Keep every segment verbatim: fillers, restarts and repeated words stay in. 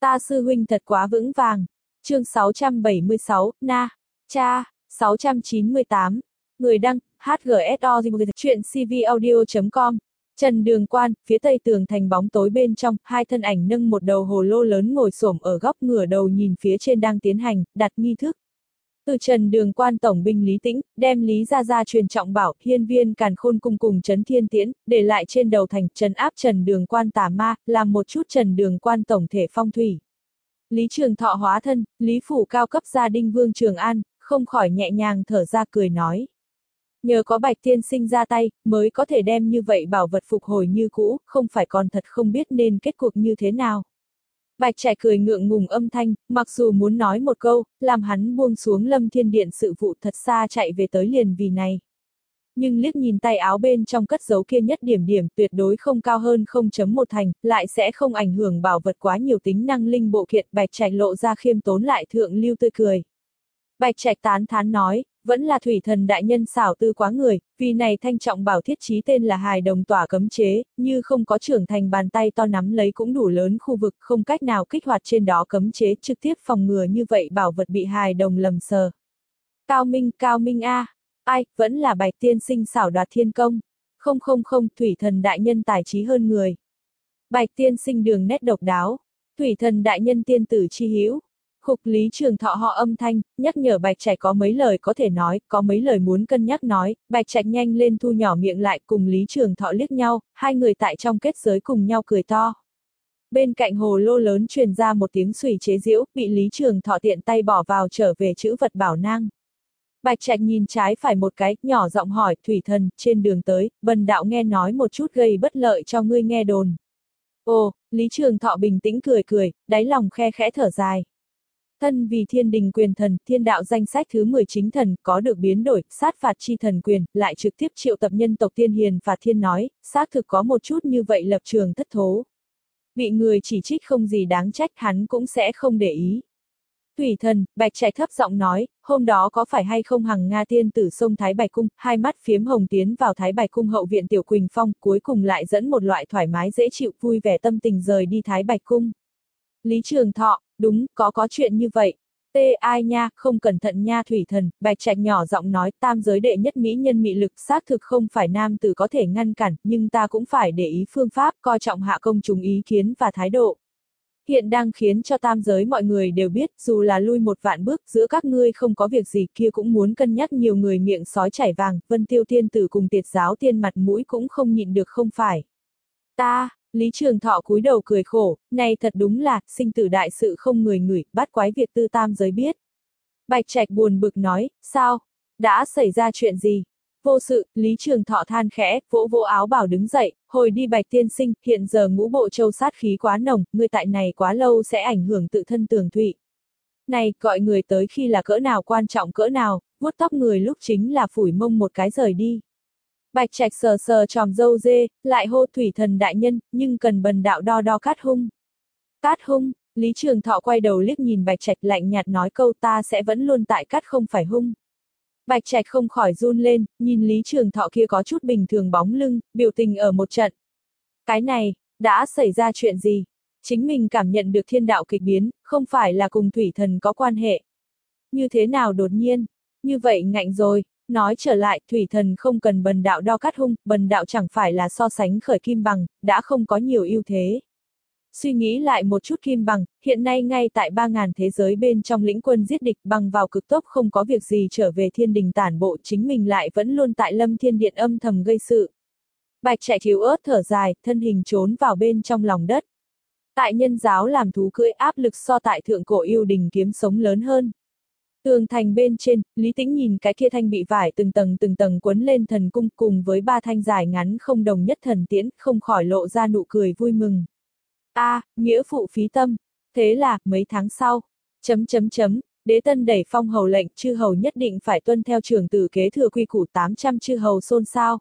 Ta sư huynh thật quá vững vàng. Chương sáu trăm bảy mươi sáu, Na, Cha, sáu trăm chín mươi tám. Người đăng, hát giê ét o chuyện cvaudio chấm com. Trần Đường Quan, phía tây tường thành bóng tối bên trong, hai thân ảnh nâng một đầu hồ lô lớn ngồi xổm ở góc ngửa đầu nhìn phía trên đang tiến hành, đặt nghi thức. Từ Trần Đường Quan tổng binh Lý Tĩnh, đem Lý Gia Gia truyền trọng bảo, hiên viên càn khôn cung cùng Trấn Thiên Tiễn, để lại trên đầu thành, trấn áp Trần Đường Quan tà ma, làm một chút Trần Đường Quan tổng thể phong thủy. Lý Trường Thọ hóa thân, Lý phủ cao cấp gia đình Vương Trường An, không khỏi nhẹ nhàng thở ra cười nói. Nhờ có Bạch Tiên Sinh ra tay, mới có thể đem như vậy bảo vật phục hồi như cũ, không phải còn thật không biết nên kết cuộc như thế nào. Bạch Trạch cười ngượng ngùng âm thanh, mặc dù muốn nói một câu, làm hắn buông xuống Lâm Thiên Điện sự vụ thật xa chạy về tới liền vì này. Nhưng liếc nhìn tay áo bên trong cất dấu kia nhất điểm điểm tuyệt đối không cao hơn không chấm một thành, lại sẽ không ảnh hưởng bảo vật quá nhiều tính năng linh bộ kiện, Bạch Trạch lộ ra khiêm tốn lại thượng lưu tươi cười. Bạch Trạch tán thán nói, vẫn là thủy thần đại nhân xảo tư quá người, vì này thanh trọng bảo thiết trí tên là hài đồng tỏa cấm chế, như không có trưởng thành bàn tay to nắm lấy cũng đủ lớn khu vực, không cách nào kích hoạt trên đó cấm chế trực tiếp phòng ngừa như vậy bảo vật bị hài đồng lầm sờ. Cao Minh, Cao Minh a, ai, vẫn là Bạch tiên sinh xảo đoạt thiên công. Không không không, thủy thần đại nhân tài trí hơn người. Bạch tiên sinh đường nét độc đáo. Thủy thần đại nhân tiên tử chi hữu. Khục Lý Trường Thọ họ âm thanh, nhắc nhở Bạch Trạch có mấy lời có thể nói, có mấy lời muốn cân nhắc nói, Bạch Trạch nhanh lên thu nhỏ miệng lại cùng Lý Trường Thọ liếc nhau, hai người tại trong kết giới cùng nhau cười to. Bên cạnh hồ lô lớn truyền ra một tiếng xùy chế giễu, bị Lý Trường Thọ tiện tay bỏ vào trở về chữ vật bảo nang. Bạch Trạch nhìn trái phải một cái, nhỏ giọng hỏi, thủy thần, trên đường tới, bần đạo nghe nói một chút gây bất lợi cho ngươi nghe đồn. Ồ, Lý Trường Thọ bình tĩnh cười cười, đáy lòng khe khẽ thở dài. Thân vì thiên đình quyền thần, thiên đạo danh sách thứ mười chính thần, có được biến đổi, sát phạt chi thần quyền, lại trực tiếp triệu tập nhân tộc tiên hiền phạt thiên nói, xác thực có một chút như vậy lập trường thất thố. Bị người chỉ trích không gì đáng trách hắn cũng sẽ không để ý. Thủy thần, Bạch Trạch thấp giọng nói, hôm đó có phải hay không hằng Nga tiên tử sông Thái Bạch Cung, hai mắt phiếm hồng tiến vào Thái Bạch Cung hậu viện Tiểu Quỳnh Phong, cuối cùng lại dẫn một loại thoải mái dễ chịu vui vẻ tâm tình rời đi Thái Bạch Cung. Lý Trường Thọ, đúng, có có chuyện như vậy. Tê ai nha, không cẩn thận nha thủy thần, Bạch Trạch nhỏ giọng nói, tam giới đệ nhất mỹ nhân mị lực xác thực không phải nam tử có thể ngăn cản, nhưng ta cũng phải để ý phương pháp, coi trọng hạ công chúng ý kiến và thái độ. Hiện đang khiến cho tam giới mọi người đều biết, dù là lui một vạn bước, giữa các ngươi không có việc gì kia cũng muốn cân nhắc nhiều người miệng sói chảy vàng, Vân Tiêu Tiên Tử cùng Tiệt Giáo Tiên mặt mũi cũng không nhịn được không phải. Ta, Lý Trường Thọ cúi đầu cười khổ, này thật đúng là, sinh tử đại sự không người ngửi, bắt quái việc tư tam giới biết. Bạch Trạch buồn bực nói, sao? Đã xảy ra chuyện gì? Vô sự, Lý Trường Thọ than khẽ, vỗ vỗ áo bảo đứng dậy, hồi đi Bạch tiên sinh, hiện giờ ngũ bộ châu sát khí quá nồng, ngươi tại này quá lâu sẽ ảnh hưởng tự thân tường thụy. Này, gọi người tới khi là cỡ nào quan trọng cỡ nào, vuốt tóc người lúc chính là phủi mông một cái rời đi. Bạch Trạch sờ sờ tròm râu dê, lại hô thủy thần đại nhân, nhưng cần bần đạo đo đo cát hung. Cát hung, Lý Trường Thọ quay đầu liếc nhìn Bạch Trạch lạnh nhạt nói câu ta sẽ vẫn luôn tại cát không phải hung. Bạch Trạch không khỏi run lên, nhìn Lý Trường Thọ kia có chút bình thường bóng lưng, biểu tình ở một trận. Cái này, đã xảy ra chuyện gì? Chính mình cảm nhận được thiên đạo kịch biến, không phải là cùng thủy thần có quan hệ. Như thế nào đột nhiên? Như vậy ngạnh rồi. Nói trở lại, thủy thần không cần bần đạo đo cát hung, bần đạo chẳng phải là so sánh khởi kim bằng, đã không có nhiều ưu thế. Suy nghĩ lại một chút kim bằng, hiện nay ngay tại ba ngàn thế giới bên trong lĩnh quân giết địch bằng vào cực tốc không có việc gì trở về thiên đình tản bộ chính mình lại vẫn luôn tại Lâm Thiên Điện âm thầm gây sự. Bạch Trạch thiếu ớt thở dài, thân hình trốn vào bên trong lòng đất. Tại nhân giáo làm thú cưỡi áp lực so tại thượng cổ yêu đình kiếm sống lớn hơn. Tường thành bên trên, Lý Tĩnh nhìn cái kia thanh bị vải từng tầng từng tầng quấn lên thần cung cùng với ba thanh dài ngắn không đồng nhất thần tiễn, không khỏi lộ ra nụ cười vui mừng. A, à, nghĩa phụ phí tâm. Thế là, mấy tháng sau, chấm chấm chấm, đế tân đẩy phong hầu lệnh, chư hầu nhất định phải tuân theo trưởng tử kế thừa quy củ tám trăm chư hầu xôn xao.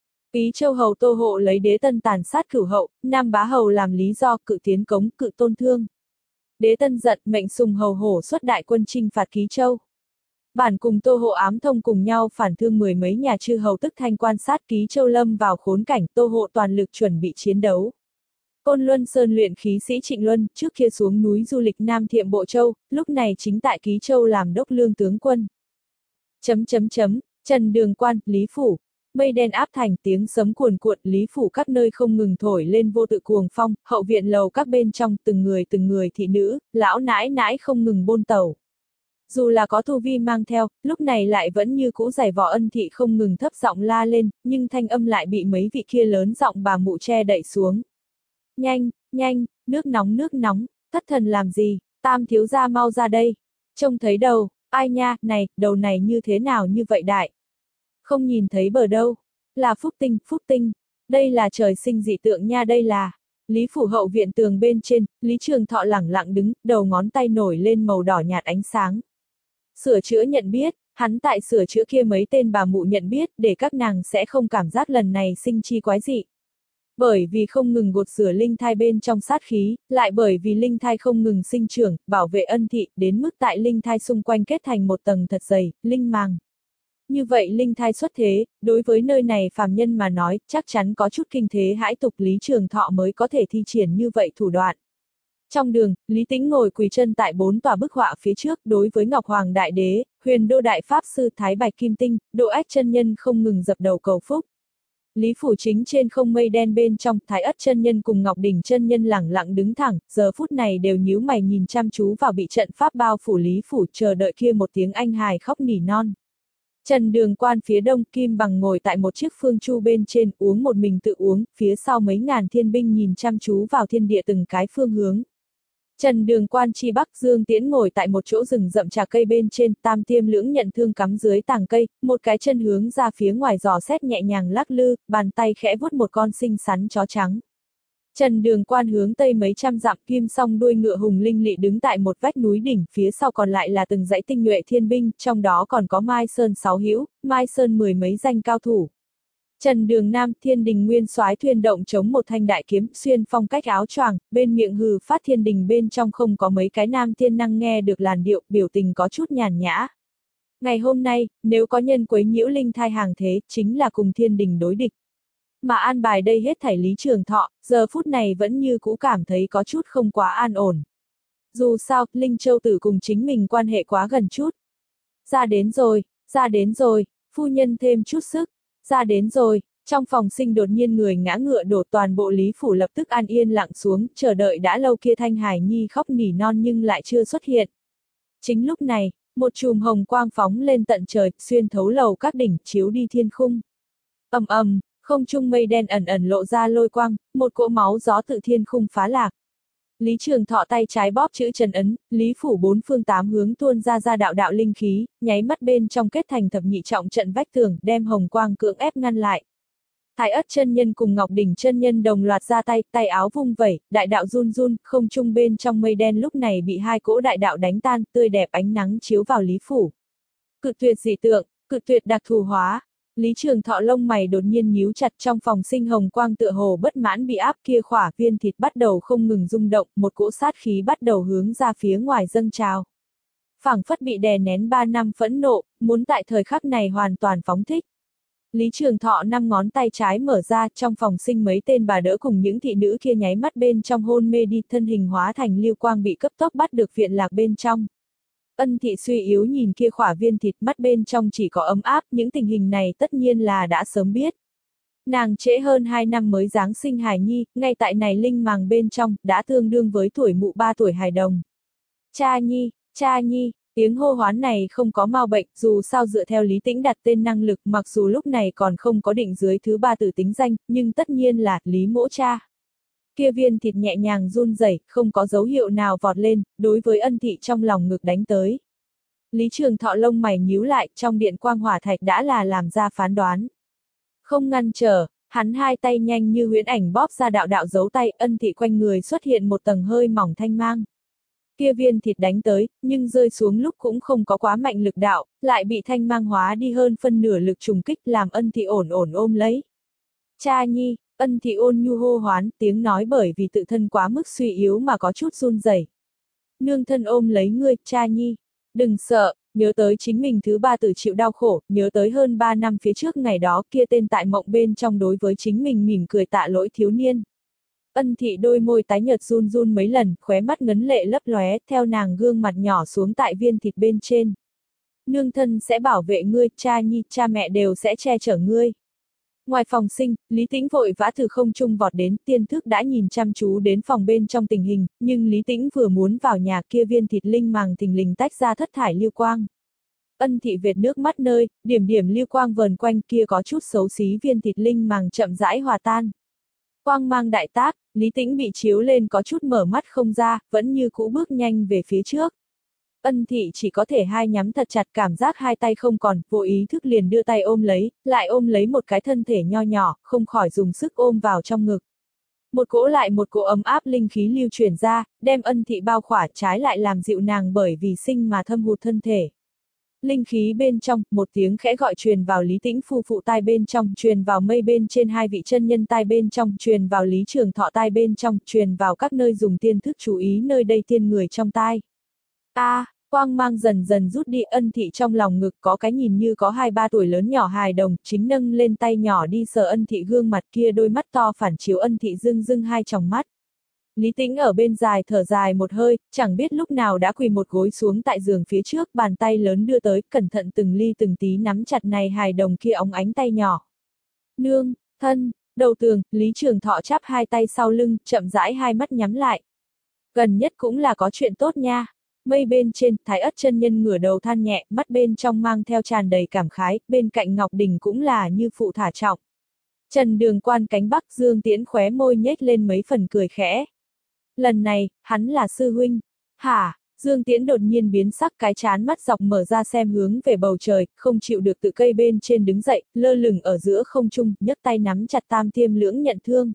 Ý châu hầu Tô Hộ lấy đế tân tàn sát cửu hậu, Nam Bá hầu làm lý do cự tiến cống, cự tôn thương. Đế tân giận mệnh Sùng hầu hổ xuất đại quân chinh phạt Ký Châu. Bản cùng Tô Hộ ám thông cùng nhau phản thương mười mấy nhà chư hầu tức thanh quan sát Ký Châu lâm vào khốn cảnh, Tô Hộ toàn lực chuẩn bị chiến đấu. Côn Luân Sơn luyện khí sĩ Trịnh Luân, trước kia xuống núi du lịch Nam Thiệm Bộ Châu, lúc này chính tại Ký Châu làm đốc lương tướng quân. Chấm chấm chấm, Trần Đường Quan, Lý Phủ. Mây đen áp thành, tiếng sấm cuồn cuộn, Lý Phủ các nơi không ngừng thổi lên vô tự cuồng phong, hậu viện lầu các bên trong, từng người từng người thị nữ, lão nãi nãi không ngừng bôn tẩu. Dù là có tu vi mang theo, lúc này lại vẫn như cũ giày vò Ân Thị không ngừng thấp giọng la lên, nhưng thanh âm lại bị mấy vị kia lớn giọng bà mụ che đậy xuống. Nhanh, nhanh, nước nóng nước nóng, thất thần làm gì, Tam thiếu gia mau ra đây. Trông thấy đầu, ai nha, này, đầu này như thế nào như vậy đại. Không nhìn thấy bờ đâu, là phúc tinh, phúc tinh, đây là trời sinh dị tượng nha đây là. Lý Phủ hậu viện tường bên trên, Lý Trường Thọ lẳng lặng đứng, đầu ngón tay nổi lên màu đỏ nhạt ánh sáng. Sửa chữa nhận biết, hắn tại sửa chữa kia mấy tên bà mụ nhận biết để các nàng sẽ không cảm giác lần này sinh chi quái dị. Bởi vì không ngừng gột rửa linh thai bên trong sát khí, lại bởi vì linh thai không ngừng sinh trưởng, bảo vệ Ân Thị, đến mức tại linh thai xung quanh kết thành một tầng thật dày, linh màng. Như vậy linh thai xuất thế, đối với nơi này phàm nhân mà nói, chắc chắn có chút kinh thế hãi tục Lý Trường Thọ mới có thể thi triển như vậy thủ đoạn. Trong đường, Lý Tĩnh ngồi quỳ chân tại bốn tòa bức họa phía trước, đối với Ngọc Hoàng Đại Đế, Huyền Đô Đại Pháp Sư Thái Bạch Kim Tinh, Độ Ách chân nhân không ngừng dập đầu cầu phúc. Lý Phủ chính trên không mây đen bên trong, Thái Ất chân nhân cùng Ngọc Đỉnh chân nhân lẳng lặng đứng thẳng, giờ phút này đều nhíu mày nhìn chăm chú vào bị trận pháp bao phủ Lý Phủ, chờ đợi kia một tiếng anh hài khóc nỉ non. Trần Đường Quan phía đông, Kim Bằng ngồi tại một chiếc phương chu bên trên, uống một mình tự uống, phía sau mấy ngàn thiên binh nhìn chăm chú vào thiên địa từng cái phương hướng. Trần Đường Quan chi bắc, Dương Tiễn ngồi tại một chỗ rừng rậm trà cây bên trên, Tam Tiêm Lưỡng nhận thương cắm dưới tàng cây, một cái chân hướng ra phía ngoài dò xét nhẹ nhàng lắc lư, bàn tay khẽ vuốt một con xinh xắn chó trắng. Trần Đường Quan hướng tây mấy trăm dặm, Kim Song đuôi ngựa hùng linh lị đứng tại một vách núi đỉnh, phía sau còn lại là từng dãy tinh nhuệ thiên binh, trong đó còn có Mai Sơn sáu hữu, Mai Sơn mười mấy danh cao thủ. Trần Đường Nam, Thiên Đình Nguyên Soái thuyền động chống một thanh đại kiếm, xuyên phong cách áo choàng, bên miệng hừ phát thiên đình bên trong không có mấy cái nam thiên năng nghe được làn điệu, biểu tình có chút nhàn nhã. Ngày hôm nay, nếu có nhân quấy nhiễu linh thai hàng thế, chính là cùng thiên đình đối địch. Mà an bài đây hết thảy Lý Trường Thọ, giờ phút này vẫn như cũ cảm thấy có chút không quá an ổn. Dù sao, Linh Châu Tử cùng chính mình quan hệ quá gần chút. Ra đến rồi, ra đến rồi, phu nhân thêm chút sức. Ra đến rồi, trong phòng sinh đột nhiên người ngã ngựa đổ, toàn bộ Lý Phủ lập tức an yên lặng xuống, chờ đợi đã lâu kia Thanh Hải Nhi khóc nỉ non nhưng lại chưa xuất hiện. Chính lúc này, một chùm hồng quang phóng lên tận trời, xuyên thấu lầu các đỉnh, chiếu đi thiên khung. Ầm ầm, không trung mây đen ẩn ẩn lộ ra lôi quang, một cỗ máu gió tự thiên khung phá lạc. Lý Trường Thọ tay trái bóp chữ Trần ấn, Lý Phủ bốn phương tám hướng tuôn ra ra đạo đạo linh khí, nháy mắt bên trong kết thành thập nhị trọng trận vách tường, đem hồng quang cưỡng ép ngăn lại. Thái Ất chân nhân cùng Ngọc Đỉnh chân nhân đồng loạt ra tay, tay áo vung vẩy, đại đạo run run, không trung bên trong mây đen lúc này bị hai cỗ đại đạo đánh tan, tươi đẹp ánh nắng chiếu vào Lý Phủ. Cực tuyệt dị tượng, cực tuyệt đặc thù hóa. Lý Trường Thọ lông mày đột nhiên nhíu chặt, trong phòng sinh hồng quang tựa hồ bất mãn bị áp, kia khỏa viên thịt bắt đầu không ngừng rung động, một cỗ sát khí bắt đầu hướng ra phía ngoài dâng trào. Phảng phất bị đè nén ba năm phẫn nộ, muốn tại thời khắc này hoàn toàn phóng thích. Lý Trường Thọ năm ngón tay trái mở ra, trong phòng sinh mấy tên bà đỡ cùng những thị nữ kia nháy mắt bên trong hôn mê đi, thân hình hóa thành lưu quang bị cấp tốc bắt được viện lạc bên trong. Ân Thị suy yếu nhìn kia khỏa viên thịt, mắt bên trong chỉ có ấm áp, những tình hình này tất nhiên là đã sớm biết. Nàng trễ hơn hai năm mới giáng sinh hài nhi, ngay tại này linh màng bên trong, đã tương đương với tuổi mụ ba tuổi hài đồng. Cha nhi, cha nhi, tiếng hô hoán này không có mau bệnh, dù sao dựa theo Lý Tĩnh đặt tên năng lực, mặc dù lúc này còn không có định dưới thứ ba tử tính danh, nhưng tất nhiên là Lý mỗ cha. Kia viên thịt nhẹ nhàng run rẩy, không có dấu hiệu nào vọt lên, đối với Ân Thị trong lòng ngực đánh tới. Lý Trường Thọ lông mày nhíu lại, trong điện quang hỏa thạch đã là làm ra phán đoán. Không ngăn trở, hắn hai tay nhanh như huyễn ảnh bóp ra đạo đạo dấu tay, Ân Thị quanh người xuất hiện một tầng hơi mỏng thanh mang. Kia viên thịt đánh tới, nhưng rơi xuống lúc cũng không có quá mạnh lực đạo, lại bị thanh mang hóa đi hơn phân nửa lực trùng kích, làm Ân Thị ổn ổn ôm lấy. Cha nhi, Ân Thị ôn nhu hô hoán, tiếng nói bởi vì tự thân quá mức suy yếu mà có chút run rẩy. Nương thân ôm lấy ngươi, cha nhi. Đừng sợ, nhớ tới chính mình thứ ba tử chịu đau khổ, nhớ tới hơn ba năm phía trước ngày đó kia tên tại mộng bên trong đối với chính mình mỉm cười tạ lỗi thiếu niên. Ân thị đôi môi tái nhợt run run mấy lần, khóe mắt ngấn lệ lấp lóe, theo nàng gương mặt nhỏ xuống tại viên thịt bên trên. Nương thân sẽ bảo vệ ngươi, cha nhi, cha mẹ đều sẽ che chở ngươi. Ngoài phòng sinh, Lý Tĩnh vội vã từ không trung vọt đến, tiên thức đã nhìn chăm chú đến phòng bên trong tình hình, nhưng Lý Tĩnh vừa muốn vào nhà kia viên thịt linh màng thình lình tách ra thất thải lưu quang. Ân thị vệt nước mắt nơi, điểm điểm lưu quang vờn quanh kia có chút xấu xí viên thịt linh màng chậm rãi hòa tan. Quang mang đại tác, Lý Tĩnh bị chiếu lên có chút mở mắt không ra, vẫn như cũ bước nhanh về phía trước. Ân thị chỉ có thể hai nhắm thật chặt, cảm giác hai tay không còn, vô ý thức liền đưa tay ôm lấy, lại ôm lấy một cái thân thể nho nhỏ, không khỏi dùng sức ôm vào trong ngực. Một cỗ lại một cỗ ấm áp linh khí lưu chuyển ra, đem ân thị bao khỏa, trái lại làm dịu nàng bởi vì sinh mà thâm hụt thân thể. Linh khí bên trong, một tiếng khẽ gọi truyền vào Lý Tĩnh phu phụ tai bên trong, truyền vào mây bên trên hai vị chân nhân tai bên trong, truyền vào Lý Trường Thọ tai bên trong, truyền vào các nơi dùng tiên thức chú ý nơi đây tiên người trong tai. A, à, quang mang dần dần rút đi, ân thị trong lòng ngực có cái nhìn như có hai ba tuổi lớn nhỏ hài đồng, chính nâng lên tay nhỏ đi sờ ân thị gương mặt kia, đôi mắt to phản chiếu ân thị rưng rưng hai tròng mắt. Lý Tĩnh ở bên dài thở dài một hơi, chẳng biết lúc nào đã quỳ một gối xuống tại giường phía trước, bàn tay lớn đưa tới, cẩn thận từng ly từng tí nắm chặt này hài đồng kia óng ánh tay nhỏ. Nương, thân, đầu tường, Lý Trường Thọ chắp hai tay sau lưng, chậm rãi hai mắt nhắm lại. Gần nhất cũng là có chuyện tốt nha. Mây bên trên, Thái Ất chân nhân ngửa đầu than nhẹ, mắt bên trong mang theo tràn đầy cảm khái, bên cạnh Ngọc Đình cũng là như phụ thả trọng. Trần Đường Quan cánh bắc, Dương Tiễn khóe môi nhếch lên mấy phần cười khẽ. Lần này, hắn là sư huynh. Hả? Dương Tiễn đột nhiên biến sắc, cái chán mắt dọc mở ra xem hướng về bầu trời, không chịu được tự cây bên trên đứng dậy, lơ lửng ở giữa không trung, nhấc tay nắm chặt tam tiêm lưỡng nhận thương.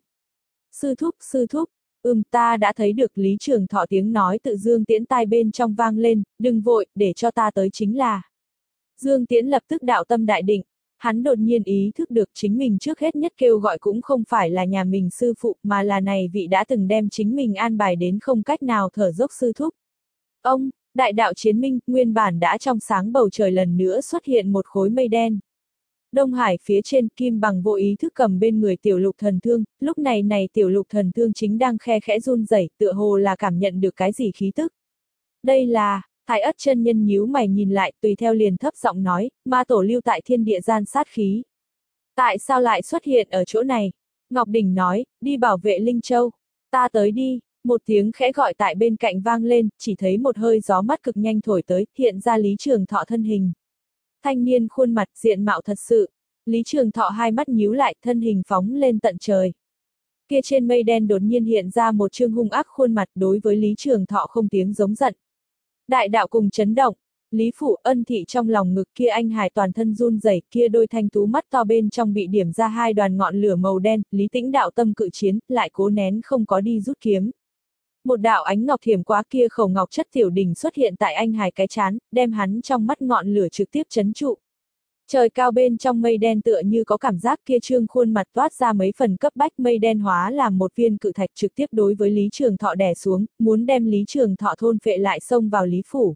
Sư thúc, sư thúc, ừm ta đã thấy được. Lý Trường Thọ tiếng nói tự Dương Tiễn tai bên trong vang lên, đừng vội, để cho ta tới chính là. Dương Tiễn lập tức đạo tâm đại định. Hắn đột nhiên ý thức được chính mình trước hết nhất kêu gọi cũng không phải là nhà mình sư phụ, mà là này vị đã từng đem chính mình an bài đến không cách nào thở dốc sư thúc. Ông, đại đạo chiến minh, nguyên bản đã trong sáng bầu trời lần nữa xuất hiện một khối mây đen. Đông Hải phía trên, Kim Bằng vô ý thức cầm bên người tiểu lục thần thương, lúc này này tiểu lục thần thương chính đang khe khẽ run rẩy, tựa hồ là cảm nhận được cái gì khí tức. Đây là... Thái Ất chân nhân nhíu mày nhìn lại, tùy theo liền thấp giọng nói, ma tổ lưu tại thiên địa gian sát khí. Tại sao lại xuất hiện ở chỗ này? Ngọc Đình nói, đi bảo vệ Linh Châu. Ta tới đi, một tiếng khẽ gọi tại bên cạnh vang lên, chỉ thấy một hơi gió mắt cực nhanh thổi tới, hiện ra Lý Trường Thọ thân hình. Thanh niên khuôn mặt diện mạo thật sự. Lý Trường Thọ hai mắt nhíu lại, thân hình phóng lên tận trời. Kia trên mây đen đột nhiên hiện ra một trương hung ác khuôn mặt, đối với Lý Trường Thọ không tiếng giống giận. Đại đạo cùng chấn động, Lý Phủ ân thị trong lòng ngực kia anh hài toàn thân run rẩy, kia đôi thanh tú mắt to bên trong bị điểm ra hai đoàn ngọn lửa màu đen, Lý Tĩnh đạo tâm cự chiến, lại cố nén không có đi rút kiếm. Một đạo ánh ngọc thiểm quá, kia khẩu ngọc chất tiểu đỉnh xuất hiện tại anh hài cái chán, đem hắn trong mắt ngọn lửa trực tiếp chấn trụ. Trời cao bên trong mây đen tựa như có cảm giác, kia trương khuôn mặt toát ra mấy phần cấp bách, mây đen hóa làm một viên cự thạch trực tiếp đối với Lý Trường Thọ đè xuống, muốn đem Lý Trường Thọ thôn phệ lại xông vào Lý Phủ.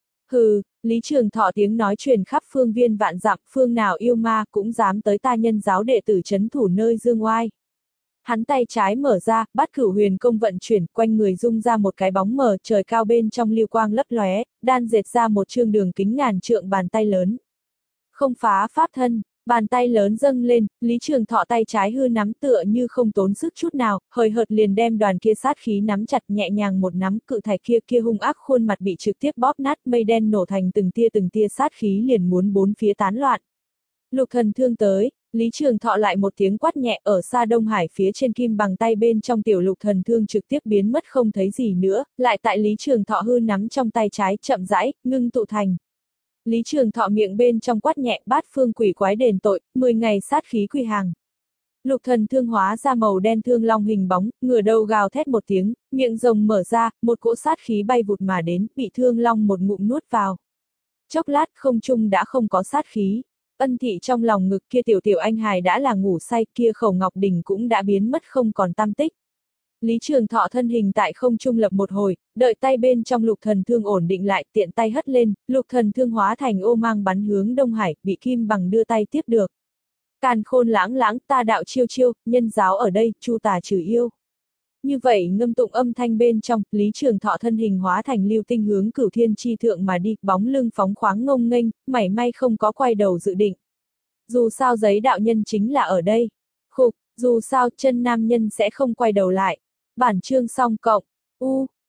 Hừ, Lý Trường Thọ tiếng nói truyền khắp phương viên vạn dặm, phương nào yêu ma cũng dám tới ta nhân giáo đệ tử trấn thủ nơi dương oai. Hắn tay trái mở ra, Bát Cửu Huyền Công vận chuyển, quanh người rung ra một cái bóng mờ, trời cao bên trong lưu quang lấp lóe, đan dệt ra một trương đường kính ngàn trượng bàn tay lớn. Không phá pháp thân, bàn tay lớn dâng lên, Lý Trường Thọ tay trái hư nắm tựa như không tốn sức chút nào, hời hợt liền đem đoàn kia sát khí nắm chặt, nhẹ nhàng một nắm, cự thạch kia kia hung ác khuôn mặt bị trực tiếp bóp nát, mây đen nổ thành từng tia từng tia sát khí liền muốn bốn phía tán loạn. Lục thần thương tới, Lý Trường Thọ lại một tiếng quát nhẹ, ở xa Đông Hải phía trên Kim Bằng tay bên trong tiểu lục thần thương trực tiếp biến mất không thấy gì nữa, lại tại Lý Trường Thọ hư nắm trong tay trái chậm rãi, ngưng tụ thành. Lý Trường Thọ miệng bên trong quát nhẹ, bát phương quỷ quái đền tội, mười ngày sát khí quy hàng. Lục thần thương hóa ra màu đen thương long hình bóng, ngửa đầu gào thét một tiếng, miệng rồng mở ra, một cỗ sát khí bay vụt mà đến, bị thương long một ngụm nuốt vào. Chốc lát không trung đã không có sát khí, ân thị trong lòng ngực kia tiểu tiểu anh hài đã là ngủ say, kia khẩu ngọc đỉnh cũng đã biến mất không còn tăm tích. Lý Trường Thọ thân hình tại không trung lập một hồi, đợi tay bên trong lục thần thương ổn định lại, tiện tay hất lên, lục thần thương hóa thành ô mang bắn hướng Đông Hải, bị Kim Bằng đưa tay tiếp được. Càn khôn lãng lãng, ta đạo chiêu chiêu, nhân giáo ở đây, chu tà trừ yêu. Như vậy ngâm tụng âm thanh bên trong, Lý Trường Thọ thân hình hóa thành lưu tinh hướng Cửu Thiên chi thượng mà đi, bóng lưng phóng khoáng ngông nghênh, mảy may không có quay đầu dự định. Dù sao giấy đạo nhân chính là ở đây. Khục, dù sao chân nam nhân sẽ không quay đầu lại. Bản chương xong cộng. U.